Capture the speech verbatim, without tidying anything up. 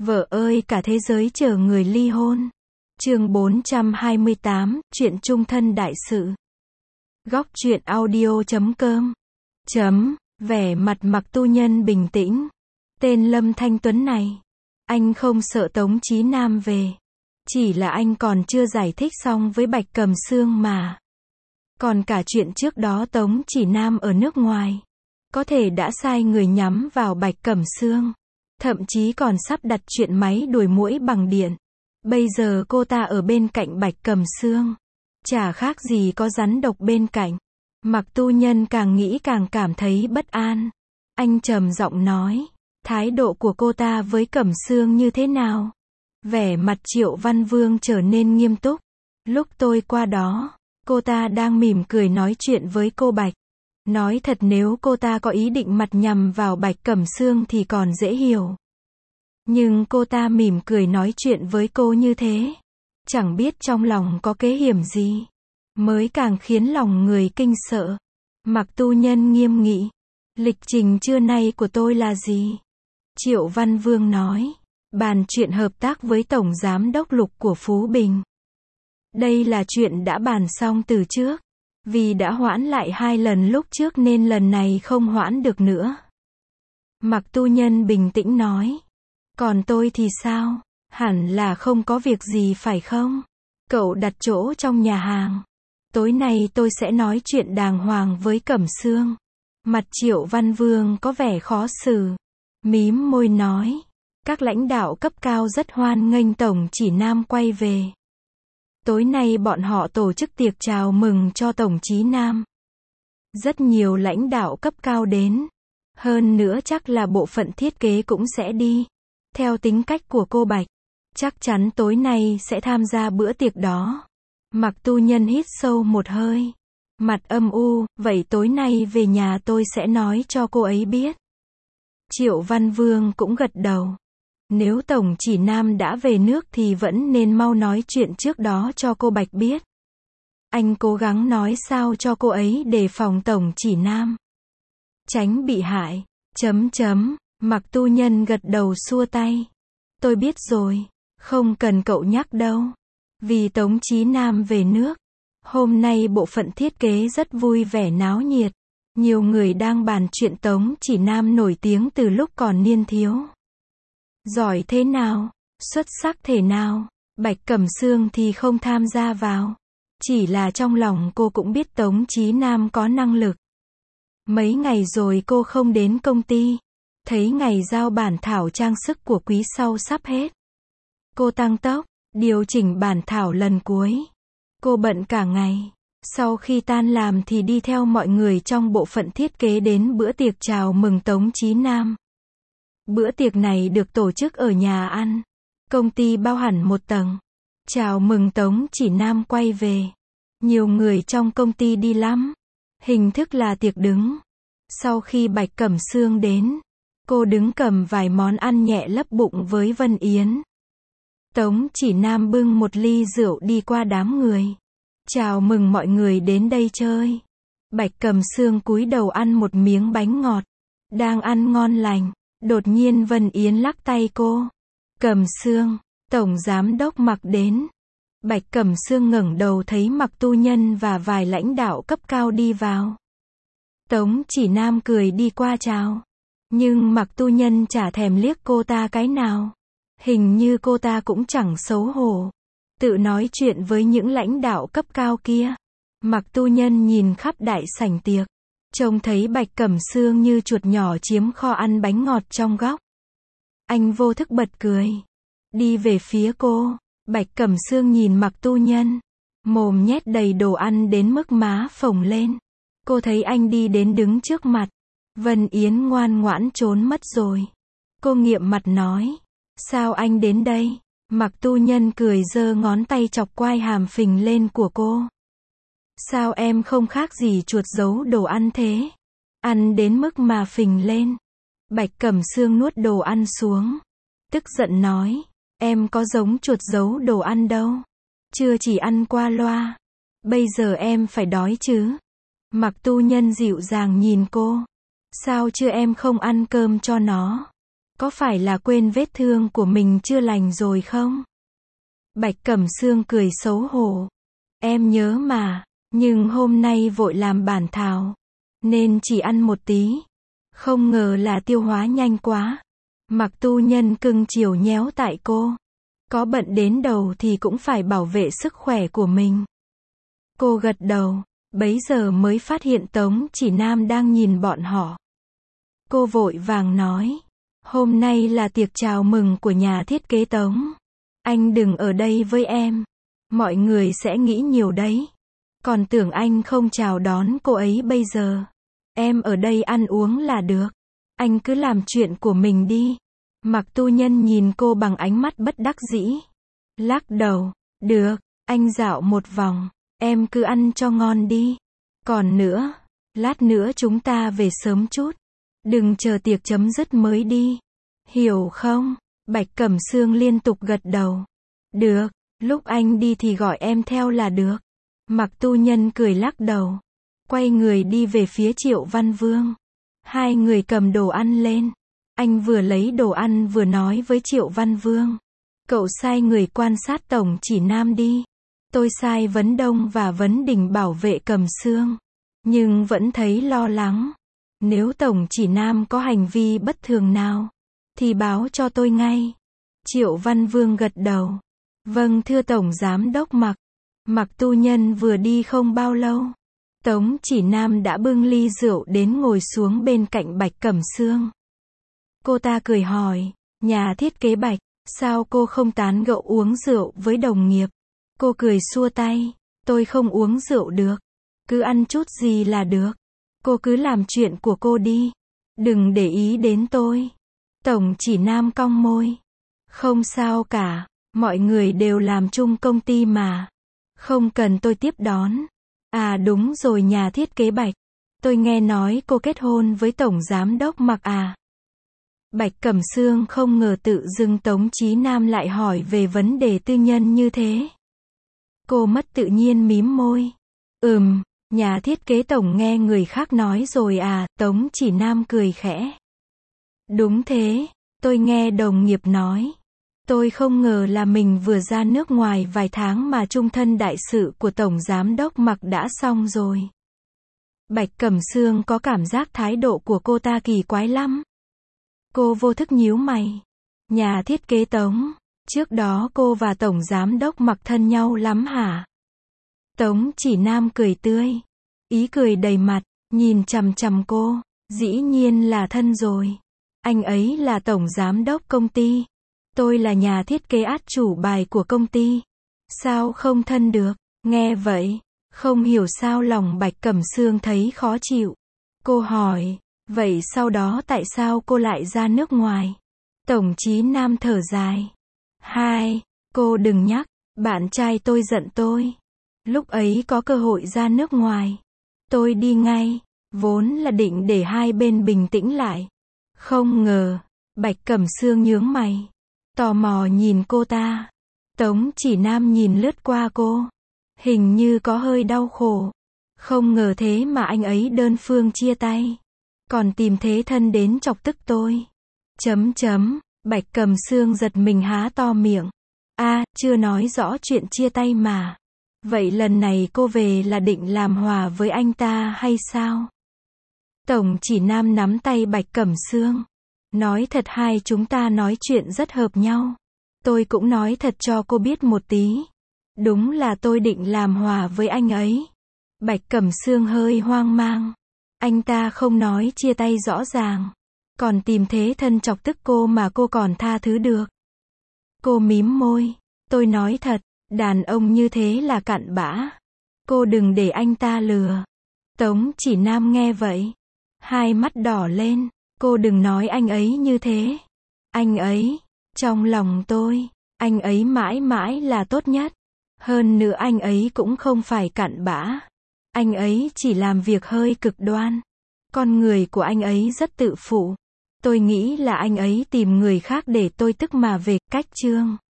Vợ ơi cả thế giới chờ người ly hôn. Chương bốn trăm hai mươi tám, chuyện chung thân đại sự. Góc truyện audio chấm com. Chấm, vẻ mặt Mạc Tu Nhân bình tĩnh. Tên Lâm Thanh Tuấn này, anh không sợ Tống Chí Nam về. Chỉ là anh còn chưa giải thích xong với Bạch Cầm Sương mà. Còn cả chuyện trước đó Tống Chỉ Nam ở nước ngoài, có thể đã sai người nhắm vào Bạch Cẩm Sương. Thậm chí còn sắp đặt chuyện máy đuổi muỗi bằng điện. Bây giờ cô ta ở bên cạnh Bạch Cẩm Sương, chả khác gì có rắn độc bên cạnh. Mạc Tu Nhân càng nghĩ càng cảm thấy bất an. Anh trầm giọng nói, thái độ của cô ta với Cẩm Sương như thế nào? Vẻ mặt Triệu Văn Vương trở nên nghiêm túc. Lúc tôi qua đó, cô ta đang mỉm cười nói chuyện với cô Bạch. Nói thật nếu cô ta có ý định mặt nhằm vào Bạch Cẩm Sương thì còn dễ hiểu. Nhưng cô ta mỉm cười nói chuyện với cô như thế, chẳng biết trong lòng có kế hiểm gì, mới càng khiến lòng người kinh sợ. Mạc Tu Nhân nghiêm nghị, lịch trình trưa nay của tôi là gì? Triệu Văn Vương nói, bàn chuyện hợp tác với Tổng Giám đốc Lục của Phú Bình. Đây là chuyện đã bàn xong từ trước. Vì đã hoãn lại hai lần lúc trước nên lần này không hoãn được nữa. Mạc Tu Nhân bình tĩnh nói. Còn tôi thì sao? Hẳn là không có việc gì phải không? Cậu đặt chỗ trong nhà hàng. Tối nay tôi sẽ nói chuyện đàng hoàng với Cẩm Sương. Mặt Triệu Văn Vương có vẻ khó xử. Mím môi nói. Các lãnh đạo cấp cao rất hoan nghênh Tổng Chỉ Nam quay về. Tối nay bọn họ tổ chức tiệc chào mừng cho Tổng Chí Nam. Rất nhiều lãnh đạo cấp cao đến. Hơn nữa chắc là bộ phận thiết kế cũng sẽ đi. Theo tính cách của cô Bạch, chắc chắn tối nay sẽ tham gia bữa tiệc đó. Mạc Tu Nhân hít sâu một hơi. Mặt âm u, vậy tối nay về nhà tôi sẽ nói cho cô ấy biết. Triệu Văn Vương cũng gật đầu. Nếu Tổng Chỉ Nam đã về nước thì vẫn nên mau nói chuyện trước đó cho cô Bạch biết. Anh cố gắng nói sao cho cô ấy đề phòng Tổng Chỉ Nam. Tránh bị hại. Chấm chấm. Mạc Tu Nhân gật đầu xua tay. Tôi biết rồi. Không cần cậu nhắc đâu. Vì Tống Chí Nam về nước. Hôm nay bộ phận thiết kế rất vui vẻ náo nhiệt. Nhiều người đang bàn chuyện Tống Chỉ Nam nổi tiếng từ lúc còn niên thiếu. Giỏi thế nào? Xuất sắc thế nào? Bạch Cẩm Sương thì không tham gia vào. Chỉ là trong lòng cô cũng biết Tống Chí Nam có năng lực. Mấy ngày rồi cô không đến công ty. Thấy ngày giao bản thảo trang sức của quý sau sắp hết. Cô tăng tốc, điều chỉnh bản thảo lần cuối. Cô bận cả ngày. Sau khi tan làm thì đi theo mọi người trong bộ phận thiết kế đến bữa tiệc chào mừng Tống Chí Nam. Bữa tiệc này được tổ chức ở nhà ăn. Công ty bao hẳn một tầng. Chào mừng Tống Chỉ Nam quay về. Nhiều người trong công ty đi lắm. Hình thức là tiệc đứng. Sau khi Bạch Cẩm Sương đến, cô đứng cầm vài món ăn nhẹ lấp bụng với Vân Yến. Tống Chỉ Nam bưng một ly rượu đi qua đám người. Chào mừng mọi người đến đây chơi. Bạch Cẩm Sương cúi đầu ăn một miếng bánh ngọt. Đang ăn ngon lành. Đột nhiên Vân Yến lắc tay cô. Cẩm Sương, Tổng Giám đốc Mạc đến. Bạch Cẩm Sương ngẩng đầu thấy Mạc Tu Nhân và vài lãnh đạo cấp cao đi vào. Tống Chỉ Nam cười đi qua chào. Nhưng Mạc Tu Nhân chả thèm liếc cô ta cái nào. Hình như cô ta cũng chẳng xấu hổ. Tự nói chuyện với những lãnh đạo cấp cao kia. Mạc Tu Nhân nhìn khắp đại sảnh tiệc. Trông thấy Bạch Cẩm Sương như chuột nhỏ chiếm kho ăn bánh ngọt trong góc. Anh vô thức bật cười. Đi về phía cô. Bạch Cẩm Sương nhìn Mạc Tu Nhân. Mồm nhét đầy đồ ăn đến mức má phồng lên. Cô thấy anh đi đến đứng trước mặt. Vân Yến ngoan ngoãn trốn mất rồi. Cô nghiệm mặt nói. Sao anh đến đây? Mạc Tu Nhân cười giơ ngón tay chọc quai hàm phình lên của cô. Sao em không khác gì chuột giấu đồ ăn thế? Ăn đến mức mà phình lên. Bạch Cẩm Sương nuốt đồ ăn xuống. Tức giận nói. Em có giống chuột giấu đồ ăn đâu. Chưa chỉ ăn qua loa. Bây giờ em phải đói chứ. Mạc Tu Nhân dịu dàng nhìn cô. Sao chưa em không ăn cơm cho nó? Có phải là quên vết thương của mình chưa lành rồi không? Bạch Cẩm Sương cười xấu hổ. Em nhớ mà, nhưng hôm nay vội làm bản thảo, nên chỉ ăn một tí. Không ngờ là tiêu hóa nhanh quá. Mặc tu nhân cưng chiều nhéo tại cô. Có bận đến đầu thì cũng phải bảo vệ sức khỏe của mình. Cô gật đầu, bấy giờ mới phát hiện Tống Chỉ Nam đang nhìn bọn họ. Cô vội vàng nói, hôm nay là tiệc chào mừng của nhà thiết kế Tống. Anh đừng ở đây với em. Mọi người sẽ nghĩ nhiều đấy. Còn tưởng anh không chào đón cô ấy bây giờ. Em ở đây ăn uống là được. Anh cứ làm chuyện của mình đi. Mặc tu nhân nhìn cô bằng ánh mắt bất đắc dĩ. Lắc đầu, được, anh dạo một vòng. Em cứ ăn cho ngon đi. Còn nữa, lát nữa chúng ta về sớm chút. Đừng chờ tiệc chấm dứt mới đi. Hiểu không? Bạch Cẩm Sương liên tục gật đầu. Được, lúc anh đi thì gọi em theo là được. Mặc tu nhân cười lắc đầu. Quay người đi về phía Triệu Văn Vương. Hai người cầm đồ ăn lên. Anh vừa lấy đồ ăn vừa nói với Triệu Văn Vương. Cậu sai người quan sát Tổng Chỉ Nam đi. Tôi sai Vấn Đông và Vấn Đình bảo vệ Cẩm Sương. Nhưng vẫn thấy lo lắng. Nếu Tổng Chỉ Nam có hành vi bất thường nào, thì báo cho tôi ngay. Triệu Văn Vương gật đầu. Vâng thưa Tổng Giám Đốc Mặc. Mặc tu nhân vừa đi không bao lâu. Tống Chỉ Nam đã bưng ly rượu đến ngồi xuống bên cạnh Bạch Cẩm Sương. Cô ta cười hỏi, nhà thiết kế Bạch, sao cô không tán gẫu uống rượu với đồng nghiệp? Cô cười xua tay, tôi không uống rượu được. Cứ ăn chút gì là được. Cô cứ làm chuyện của cô đi. Đừng để ý đến tôi. Tổng Chỉ Nam cong môi. Không sao cả, mọi người đều làm chung công ty mà. Không cần tôi tiếp đón. À đúng rồi nhà thiết kế Bạch. Tôi nghe nói cô kết hôn với Tổng Giám Đốc Mặc à. Bạch Cẩm Sương không ngờ tự dưng Tống Chí Nam lại hỏi về vấn đề tư nhân như thế. Cô mất tự nhiên mím môi. Ừm, nhà thiết kế Tổng nghe người khác nói rồi à, Tống Chỉ Nam cười khẽ. Đúng thế, tôi nghe đồng nghiệp nói. Tôi không ngờ là mình vừa ra nước ngoài vài tháng mà trung thân đại sự của Tổng Giám Đốc Mặc đã xong rồi. Bạch Cẩm Sương có cảm giác thái độ của cô ta kỳ quái lắm. Cô vô thức nhíu mày. Nhà thiết kế Tống, trước đó cô và Tổng Giám Đốc Mặc thân nhau lắm hả? Tống Chỉ Nam cười tươi. Ý cười đầy mặt, nhìn chằm chằm cô. Dĩ nhiên là thân rồi. Anh ấy là Tổng Giám Đốc công ty. Tôi là nhà thiết kế át chủ bài của công ty. Sao không thân được? Nghe vậy, không hiểu sao lòng Bạch Cẩm Sương thấy khó chịu. Cô hỏi, vậy sau đó tại sao cô lại ra nước ngoài? Tổng Chí Nam thở dài. Hai, cô đừng nhắc, bạn trai tôi giận tôi. Lúc ấy có cơ hội ra nước ngoài. Tôi đi ngay, vốn là định để hai bên bình tĩnh lại. Không ngờ, Bạch Cẩm Sương nhướng mày. Tò mò nhìn cô ta. Tống Chỉ Nam nhìn lướt qua cô. Hình như có hơi đau khổ. Không ngờ thế mà anh ấy đơn phương chia tay. Còn tìm thế thân đến chọc tức tôi. Chấm chấm, Bạch Cẩm Sương giật mình há to miệng. A, à, chưa nói rõ chuyện chia tay mà. Vậy lần này cô về là định làm hòa với anh ta hay sao? Tổng Chỉ Nam nắm tay Bạch Cẩm Sương. Nói thật hai chúng ta nói chuyện rất hợp nhau. Tôi cũng nói thật cho cô biết một tí. Đúng là tôi định làm hòa với anh ấy. Bạch Cẩm Sương hơi hoang mang. Anh ta không nói chia tay rõ ràng. Còn tìm thế thân chọc tức cô mà cô còn tha thứ được. Cô mím môi. Tôi nói thật, đàn ông như thế là cặn bã. Cô đừng để anh ta lừa. Tống Chỉ Nam nghe vậy. Hai mắt đỏ lên. Cô đừng nói anh ấy như thế. Anh ấy, trong lòng tôi, anh ấy mãi mãi là tốt nhất. Hơn nữa anh ấy cũng không phải cặn bã. Anh ấy chỉ làm việc hơi cực đoan. Con người của anh ấy rất tự phụ. Tôi nghĩ là anh ấy tìm người khác để tôi tức mà về. Cách chương